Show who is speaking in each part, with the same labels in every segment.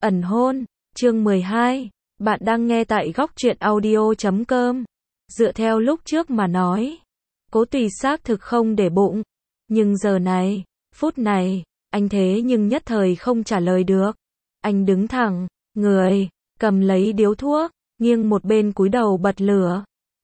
Speaker 1: Ẩn hôn, chương 12, bạn đang nghe tại góc truyện audio.com. Dựa theo lúc trước mà nói, Cố Tùy xác thực không để bụng, nhưng giờ này, phút này, anh thế nhưng nhất thời không trả lời được. Anh đứng thẳng, người, cầm lấy điếu thuốc, nghiêng một bên cúi đầu bật lửa.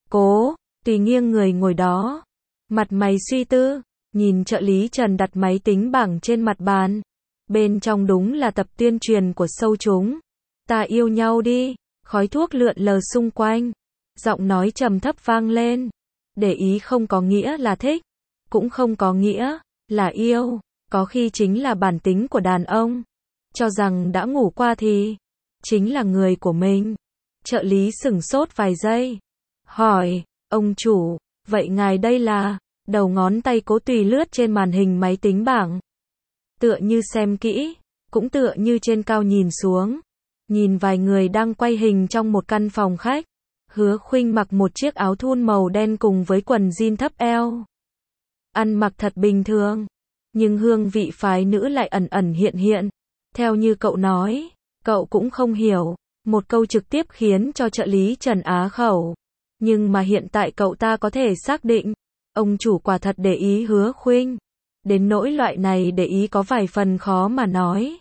Speaker 1: Cố Tùy nghiêng người ngồi đó, mặt mày suy tư, nhìn trợ lý Trần đặt máy tính bảng trên mặt bàn. Bên trong đúng là tập tuyên truyền của show chúng. Ta yêu nhau đi, khói thuốc lượn lờ xung quanh. Giọng nói trầm thấp vang lên. Để ý không có nghĩa là thích, cũng không có nghĩa là yêu, có khi chính là bản tính của đàn ông. Cho rằng đã ngủ qua thì chính là người của mình. Trợ lý sửng sốt vài giây. Hỏi, ông chủ, vậy ngài đây là? Đầu ngón tay Cố Tùy lướt trên màn hình máy tính bảng. Tựa như xem kỹ, cũng tựa như trên cao nhìn xuống. Nhìn vài người đang quay hình trong một căn phòng khách. Hứa Khuynh mặc một chiếc áo thun màu đen cùng với quần jean thấp eo. Ăn mặc thật bình thường, nhưng hương vị phái nữ lại ẩn ẩn hiện hiện. Theo như cậu nói, cậu cũng không hiểu. Một câu trực tiếp khiến cho trợ lý Trần á khẩu. Nhưng mà hiện tại cậu ta có thể xác định, ông chủ quả thật để ý Hứa Khuynh. Đến nỗi loại này để ý có vài phần khó mà nói.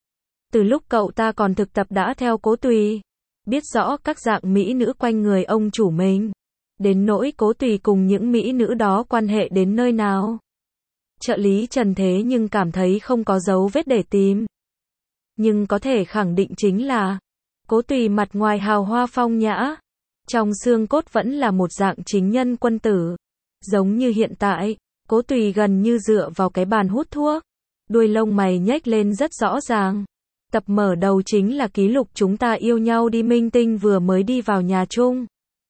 Speaker 1: Từ lúc cậu ta còn thực tập đã theo Cố Tùy, biết rõ các dạng mỹ nữ quanh người ông chủ mình. Đến nỗi Cố Tùy cùng những mỹ nữ đó quan hệ đến nơi nào. Trợ lý Trần thế nhưng cảm thấy không có dấu vết để tìm. Nhưng có thể khẳng định chính là, Cố Tùy mặt ngoài hào hoa phong nhã, trong xương cốt vẫn là một dạng chính nhân quân tử. Giống như hiện tại, Cố Tùy gần như dựa vào cái bàn hút thuốc. Đuôi lông mày nhếch lên rất rõ ràng. Tập mở đầu chính là ký lục chúng ta yêu nhau đi minh tinh vừa mới đi vào nhà chung.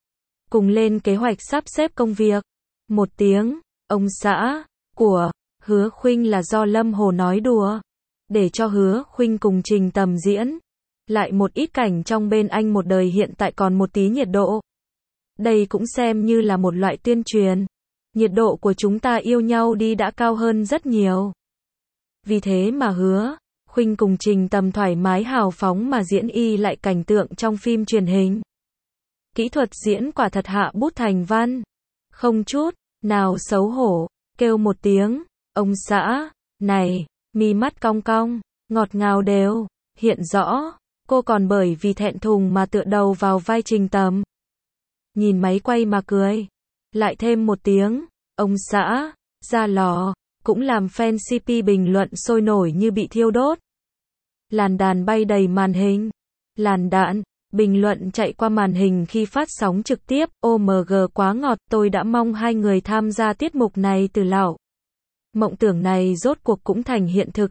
Speaker 1: Cùng lên kế hoạch sắp xếp công việc. Một tiếng, ông xã, của Hứa Khuynh là do Lâm Hồ nói đùa. Để cho Hứa Khuynh cùng Trình Tầm diễn. Lại một ít cảnh trong bên anh một đời hiện tại còn một tí nhiệt độ. Đây cũng xem như là một loại tuyên truyền. Nhiệt độ của chúng ta yêu nhau đi đã cao hơn rất nhiều. Vì thế mà Hứa Khuynh cùng Trình Tầm thoải mái hào phóng mà diễn y lại cảnh tượng trong phim truyền hình. Kỹ thuật diễn quả thật hạ bút thành văn. Không chút nào xấu hổ, kêu một tiếng, ông xã, này, mi mắt cong cong, ngọt ngào đều, hiện rõ, cô còn bởi vì thẹn thùng mà tựa đầu vào vai Trình Tầm. Nhìn máy quay mà cười. Lại thêm một tiếng, ông xã, ra lò, cũng làm fan CP bình luận sôi nổi như bị thiêu đốt. Làn đàn bay đầy màn hình. Làn đạn, bình luận chạy qua màn hình khi phát sóng trực tiếp. OMG quá ngọt, tôi đã mong hai người tham gia tiết mục này từ lâu. Mộng tưởng này rốt cuộc cũng thành hiện thực.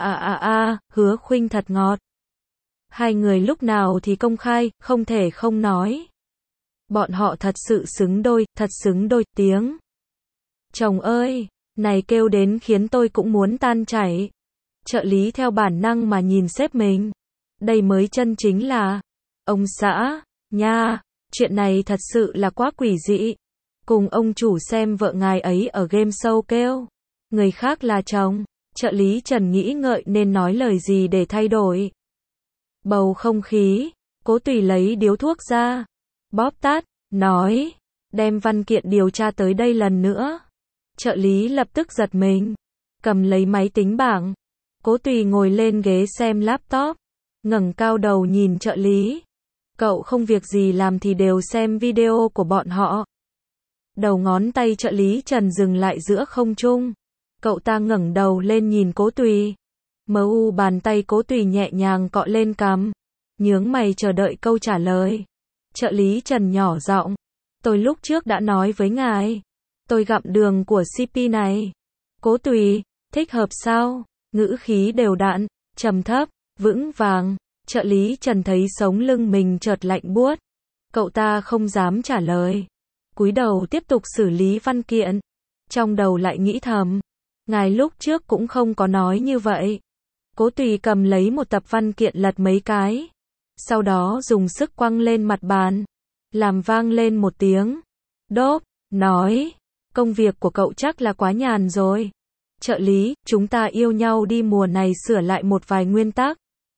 Speaker 1: Hứa Khuynh thật ngọt. Hai người lúc nào thì công khai, không thể không nói. Bọn họ thật sự xứng đôi, thật xứng đôi. Tiếng chồng ơi, này kêu đến khiến tôi cũng muốn tan chảy. Trợ lý theo bản năng mà nhìn sếp mình. Đây mới chân chính là, ông xã, nha, chuyện này thật sự là quá quỷ dị. Cùng ông chủ xem vợ ngài ấy ở game show kêu người khác là chồng. Trợ lý Trần nghĩ ngợi nên nói lời gì để thay đổi bầu không khí. Cố Tùy lấy điếu thuốc ra, bóp tắt, nói, đem văn kiện điều tra tới đây lần nữa. Trợ lý lập tức giật mình, cầm lấy máy tính bảng. Cố Tùy ngồi lên ghế xem laptop, ngẩng cao đầu nhìn trợ lý. Cậu không việc gì làm thì đều xem video của bọn họ. Đầu ngón tay trợ lý Trần dừng lại giữa không trung. Cậu ta ngẩng đầu lên nhìn Cố Tùy. Bàn tay Cố Tùy nhẹ nhàng cọ lên cằm, nhướng mày chờ đợi câu trả lời. Trợ lý Trần nhỏ giọng, tôi lúc trước đã nói với ngài, tôi gặm đường của CP này. Cố Tùy, thích hợp sao? Ngữ khí đều đặn, trầm thấp, vững vàng. Trợ lý Trần thấy sống lưng mình chợt lạnh buốt. Cậu ta không dám trả lời. Cúi đầu tiếp tục xử lý văn kiện. Trong đầu lại nghĩ thầm, ngài lúc trước cũng không có nói như vậy. Cố Tùy cầm lấy một tập văn kiện lật mấy cái. Sau đó dùng sức quăng lên mặt bàn. Làm vang lên một tiếng. Đốp, nói, công việc của cậu chắc là quá nhàn rồi. Trợ lý, chúng ta yêu nhau đi mùa này sửa lại một vài nguyên tắc.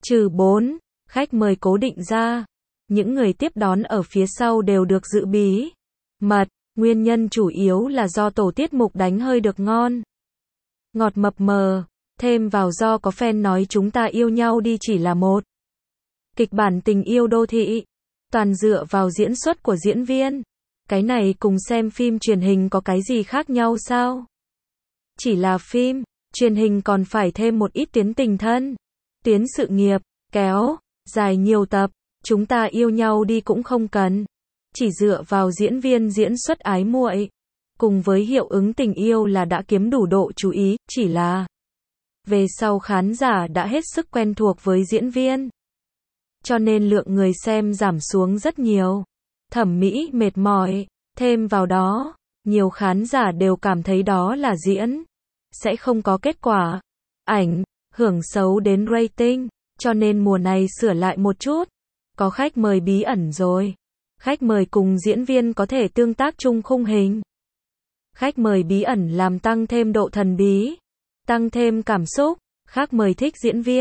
Speaker 1: Trừ 4 khách mời cố định ra, những người tiếp đón ở phía sau đều được giữ bí mật, nguyên nhân chủ yếu là do tổ tiết mục đánh hơi được ngon. Ngọt mập mờ, thêm vào do có fan nói chúng ta yêu nhau đi chỉ là một kịch bản tình yêu đô thị, toàn dựa vào diễn xuất của diễn viên. Cái này cùng xem phim truyền hình có cái gì khác nhau sao? Chỉ là phim truyền hình còn phải thêm một ít tuyến tình thân, tuyến sự nghiệp, kéo dài nhiều tập, chúng ta yêu nhau đi cũng không cần. Chỉ dựa vào diễn viên diễn xuất ái muội, cùng với hiệu ứng tình yêu là đã kiếm đủ độ chú ý, chỉ là về sau khán giả đã hết sức quen thuộc với diễn viên. Cho nên lượng người xem giảm xuống rất nhiều. Thẩm mỹ mệt mỏi, thêm vào đó, nhiều khán giả đều cảm thấy đó là diễn, sẽ không có kết quả, ảnh hưởng xấu đến rating, cho nên mùa này sửa lại một chút. Có khách mời bí ẩn rồi. Khách mời cùng diễn viên có thể tương tác chung khung hình. Khách mời bí ẩn làm tăng thêm độ thần bí, tăng thêm cảm xúc. Khách mời thích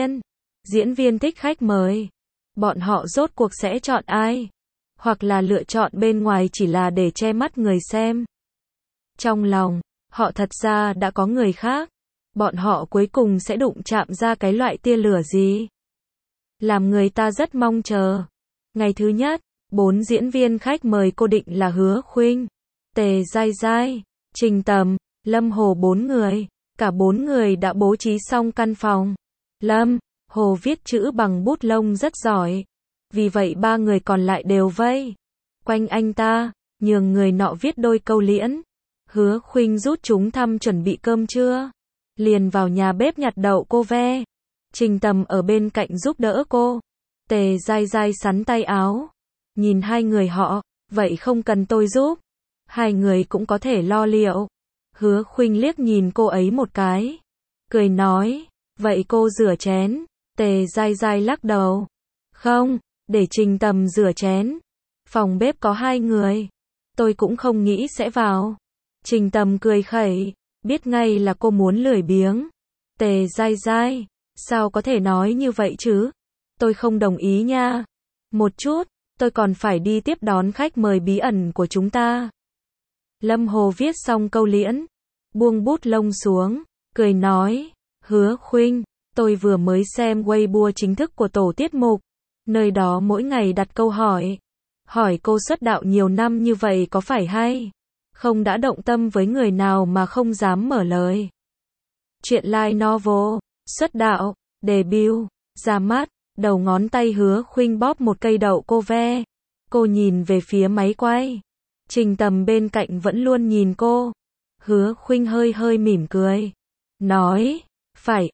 Speaker 1: diễn viên thích khách mời. Bọn họ rốt cuộc sẽ chọn ai? Hoặc là lựa chọn bên ngoài chỉ là để che mắt người xem. Trong lòng, họ thật ra đã có người khác. Bọn họ cuối cùng sẽ đụng chạm ra cái loại tia lửa gì? Làm người ta rất mong chờ. Ngày thứ nhất, 4 diễn viên khách mời cô định là Hứa Khuynh, Tề Giai Giai, Trình Tầm, Lâm Hồ 4 người. Cả 4 người đã bố trí xong căn phòng. Lâm Hồ viết chữ bằng bút lông rất giỏi. Vì vậy 3 người còn lại đều vây quanh anh ta, nhường người nọ viết đôi câu liễn. Hứa Khuynh rút chúng thăm chuẩn bị cơm trưa, liền vào nhà bếp nhặt đậu cô ve. Trình Tầm ở bên cạnh giúp đỡ cô. Tề Giai Giai sắn tay áo. Nhìn hai người họ, vậy không cần tôi giúp. Hai người cũng có thể lo liệu. Hứa Khuynh liếc nhìn cô ấy một cái, cười nói, vậy cô rửa chén. Tề Giai Giai lắc đầu. Không, để Trình Tầm rửa chén. Phòng bếp có 2 người. Tôi cũng không nghĩ sẽ vào. Trình Tầm cười khẩy, biết ngay là cô muốn lười biếng. Tề Giai Giai, sao có thể nói như vậy chứ? Tôi không đồng ý nha. Một chút, tôi còn phải đi tiếp đón khách mời bí ẩn của chúng ta. Lâm Hồ viết xong câu liễn, buông bút lông xuống, cười nói, Hứa Khuynh, tôi vừa mới xem Weibo chính thức của tổ tiết mục. Nơi đó mỗi ngày đặt câu hỏi. Hỏi cô xuất đạo nhiều năm như vậy có phải hay không đã động tâm với người nào mà không dám mở lời. Chuyện light novel, xuất đạo, debut, ra mắt, đầu ngón tay Hứa Khuynh bóp một cây đậu cô ve. Cô nhìn về phía máy quay. Trình Tầm bên cạnh vẫn luôn nhìn cô. Hứa Khuynh hơi hơi mỉm cười, nói, phải,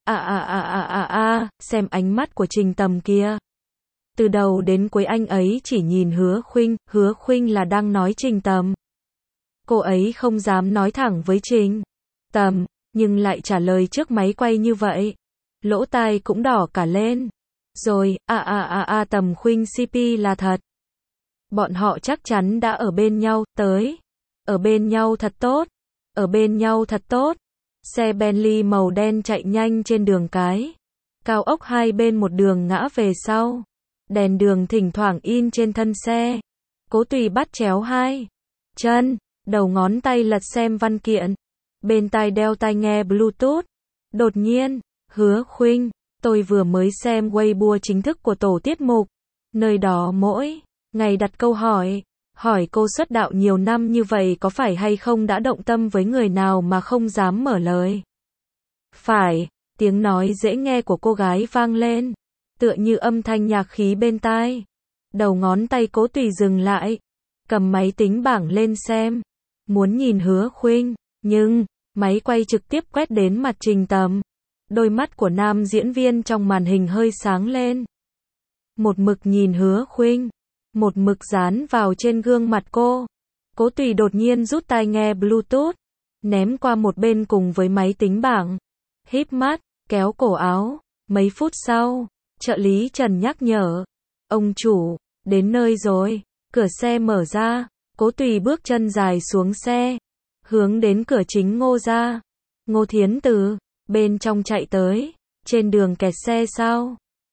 Speaker 1: xem ánh mắt của Trình Tầm kia. Từ đầu đến cuối anh ấy chỉ nhìn Hứa Khuynh là đang nói Trình Tầm. Cô ấy không dám nói thẳng với Trình Tầm, nhưng lại trả lời trước máy quay như vậy. Lỗ tai cũng đỏ cả lên. Rồi, Tầm Khuynh CP là thật. Bọn họ chắc chắn đã ở bên nhau, ở bên nhau thật tốt. Ở bên nhau thật tốt. Xe Bentley màu đen chạy nhanh trên đường cái. Cao ốc hai bên một đường ngã về sau. Đèn đường thỉnh thoảng in trên thân xe. Cố Tùy bắt chéo hai chân, đầu ngón tay lật xem văn kiện. Bên tai đeo tai nghe Bluetooth. Đột nhiên, Hứa Khuynh, tôi vừa mới xem Weibo chính thức của tổ tiết mục. Nơi đó mỗi ngày đặt câu hỏi. Hỏi cô xuất đạo nhiều năm như vậy có phải hay không đã động tâm với người nào mà không dám mở lời. Phải, tiếng nói dễ nghe của cô gái vang lên, tựa như âm thanh nhạc khí bên tai. Đầu ngón tay Cố Tùy dừng lại, cầm máy tính bảng lên xem, muốn nhìn Hứa Khuynh, nhưng máy quay trực tiếp quét đến mặt Trình Tầm. Đôi mắt của nam diễn viên trong màn hình hơi sáng lên. Một mực nhìn Hứa Khuynh, một mực dán vào trên gương mặt cô. Cố Tùy đột nhiên rút tai nghe Bluetooth, ném qua một bên cùng với máy tính bảng. Híp mắt, kéo cổ áo. Mấy phút sau, trợ lý Trần nhắc nhở. Ông chủ, đến nơi rồi. Cửa xe mở ra. Cố Tùy bước chân dài xuống xe, hướng đến cửa chính Ngô gia. Ngô Thiến từ bên trong chạy tới. Trên đường kẹt xe sao?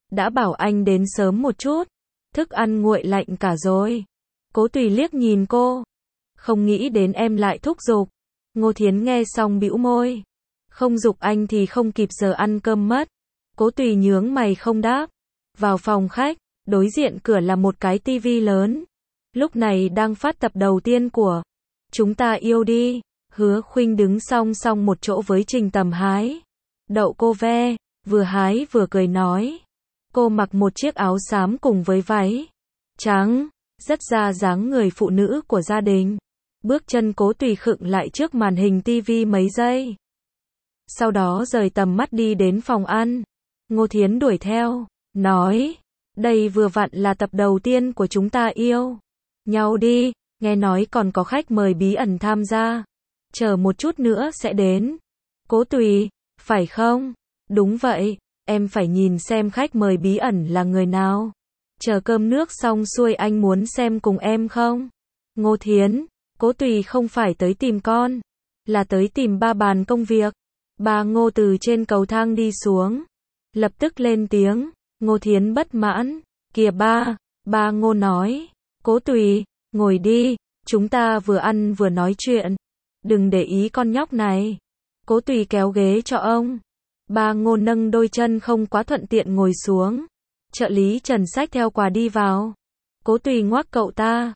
Speaker 1: đã bảo anh đến sớm một chút, thức ăn nguội lạnh cả rồi. Cố Tùy liếc nhìn cô, không nghĩ đến em lại thúc giục. Ngô Thiến nghe xong bĩu môi, không giục anh thì không kịp giờ ăn cơm mất. Cố Tùy nhướng mày không đáp. Vào phòng khách, đối diện cửa là một cái tivi lớn. Lúc này đang phát tập đầu tiên của Chúng Ta Yêu Đi. Hứa Khuynh đứng song song một chỗ với Trình Tầm hái đậu cô ve, vừa hái vừa cười nói. Cô mặc một chiếc áo xám cùng với váy trắng, rất ra dáng người phụ nữ của gia đình. Bước chân Cố Tùy khựng lại trước màn hình tivi mấy giây. Sau đó rời tầm mắt đi đến phòng ăn. Ngô Thiến đuổi theo, nói, đây vừa vặn là tập đầu tiên của Chúng Ta Yêu Nhau đi, nghe nói còn có khách mời bí ẩn tham gia. Chờ một chút nữa sẽ đến. Cố Tùy, phải không? Đúng vậy, em phải nhìn xem khách mời bí ẩn là người nào. Chờ cơm nước xong xuôi anh muốn xem cùng em không? Ngô Thiến, Cố Tùy không phải tới tìm con, là tới tìm ba bàn công việc. Ba Ngô từ trên cầu thang đi xuống, lập tức lên tiếng. Ngô Thiến bất mãn, kìa ba Ngô nói, Cố Tùy, ngồi đi, chúng ta vừa ăn vừa nói chuyện, đừng để ý con nhóc này. Cố Tùy kéo ghế cho ông. Ba Ngô nâng đôi chân không quá thuận tiện ngồi xuống. Trợ lý Trần xách theo quà đi vào. Cố Tùy ngoắc cậu ta.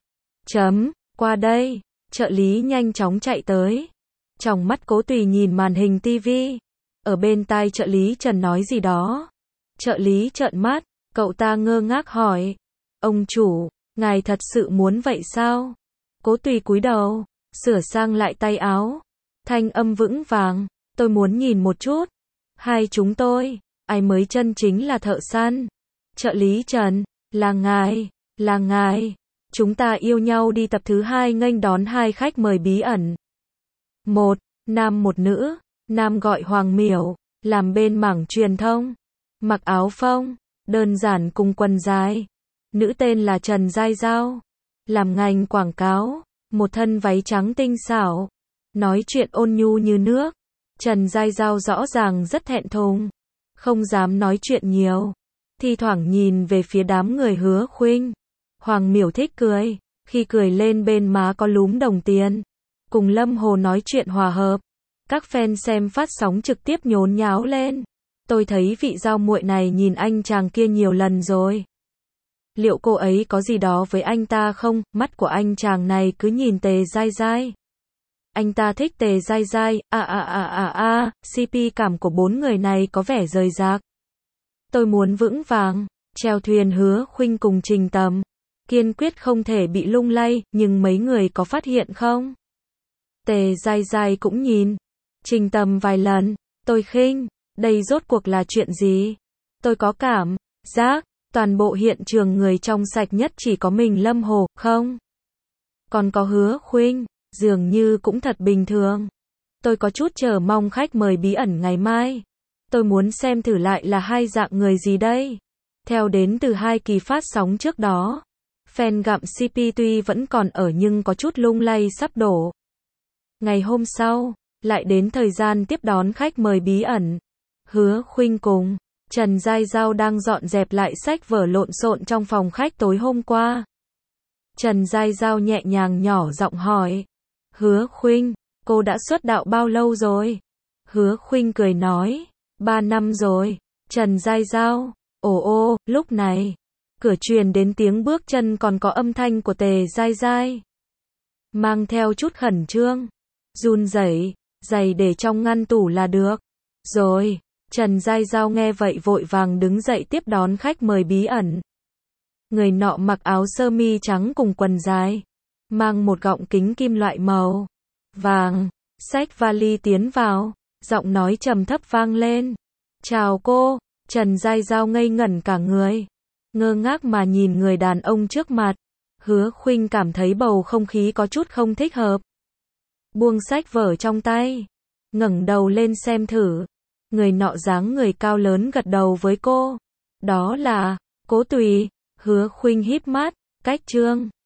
Speaker 1: Qua đây. Trợ lý nhanh chóng chạy tới. Tròng mắt Cố Tùy nhìn màn hình tivi. Ở bên tai trợ lý Trần nói gì đó. Trợ lý trợn mắt, cậu ta ngơ ngác hỏi. Ông chủ, ngài thật sự muốn vậy sao? Cố Tùy cúi đầu, sửa sang lại tay áo. Thanh âm vững vàng, tôi muốn nhìn một chút. Hai chúng tôi, ai mới chân chính là thợ săn? Trợ lý Trần, là ngài. Chúng Ta Yêu Nhau Đi tập thứ 2 nghênh đón hai khách mời bí ẩn. Một nam một nữ, nam gọi Hoàng Miểu, làm bên mảng truyền thông, mặc áo phông, đơn giản cùng quần dài. Nữ tên là Trần Giai Giao, làm ngành quảng cáo, một thân váy trắng tinh xảo, nói chuyện ôn nhu như nước. Trần Giai Giao rõ ràng rất thẹn thùng, không dám nói chuyện nhiều, thi thoảng nhìn về phía đám người Hứa Khuynh. Hoàng Miểu thích cười, khi cười lên bên má có lúm đồng tiền. Cùng Lâm Hồ nói chuyện hòa hợp. Các fan xem phát sóng trực tiếp nhốn nháo lên. Tôi thấy vị Giao muội này nhìn anh chàng kia nhiều lần rồi. Liệu cô ấy có gì đó với anh ta không? Mắt của anh chàng này cứ nhìn Tề Giai Giai. Anh ta thích Tề Giai Giai. CP cảm của bốn người này có vẻ rời rạc. Tôi muốn vững vàng chèo thuyền Hứa Khuynh cùng Trình Tầm, kiên quyết không thể bị lung lay. Nhưng mấy người có phát hiện không? Tề Giai Giai cũng nhìn Trình Tầm vài lần. Tôi khinh, đây rốt cuộc là chuyện gì? Tôi có cảm giác toàn bộ hiện trường người trong sạch nhất chỉ có mình Lâm Hồ, không? Còn có Hứa Khuynh, dường như cũng thật bình thường. Tôi có chút chờ mong khách mời bí ẩn ngày mai. Tôi muốn xem thử lại là hai dạng người gì đây. Theo đến từ hai kỳ phát sóng trước đó, fan gặm CP tuy vẫn còn ở nhưng có chút lung lay sắp đổ. Ngày hôm sau, lại đến thời gian tiếp đón khách mời bí ẩn. Hứa Khuynh cùng Trần Giai Giao đang dọn dẹp lại sách vở lộn xộn trong phòng khách tối hôm qua. Trần Giai Giao nhẹ nhàng nhỏ giọng hỏi. Hứa Khuynh, cô đã xuất đạo bao lâu rồi? Hứa Khuynh cười nói. 3 năm rồi. Trần Giai Giao. Ồ, lúc này, cửa truyền đến tiếng bước chân còn có âm thanh của Tề Giai Giai. Mang theo chút khẩn trương. Run rẩy, giày để trong ngăn tủ là được. Rồi. Trần Giai Giao nghe vậy vội vàng đứng dậy tiếp đón khách mời bí ẩn. Người nọ mặc áo sơ mi trắng cùng quần dài, mang một gọng kính kim loại màu vàng, xách vali tiến vào, giọng nói trầm thấp vang lên. Chào cô. Trần Giai Giao ngây ngẩn cả người, ngơ ngác mà nhìn người đàn ông trước mặt. Hứa Khuynh cảm thấy bầu không khí có chút không thích hợp. Buông sách vở trong tay, ngẩng đầu lên xem thử. Người nọ dáng người cao lớn gật đầu với cô. Đó là Cố Tùy. Hứa Khuynh híp mắt, cách Trương